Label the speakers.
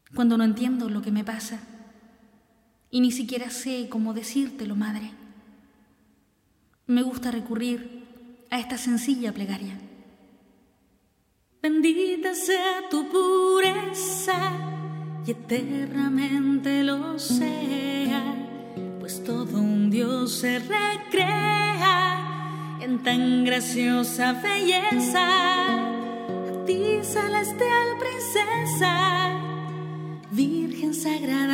Speaker 1: cuando no entiendo lo que me pasa y ni siquiera sé cómo decírtelo, madre. Me gusta recurrir a esta sencilla plegaria. Bendita sea tu pureza y eternamente lo sea, pues todo un Dios se recrea en tan graciosa belleza. A ti, celestial princesa, Virgen sagrada,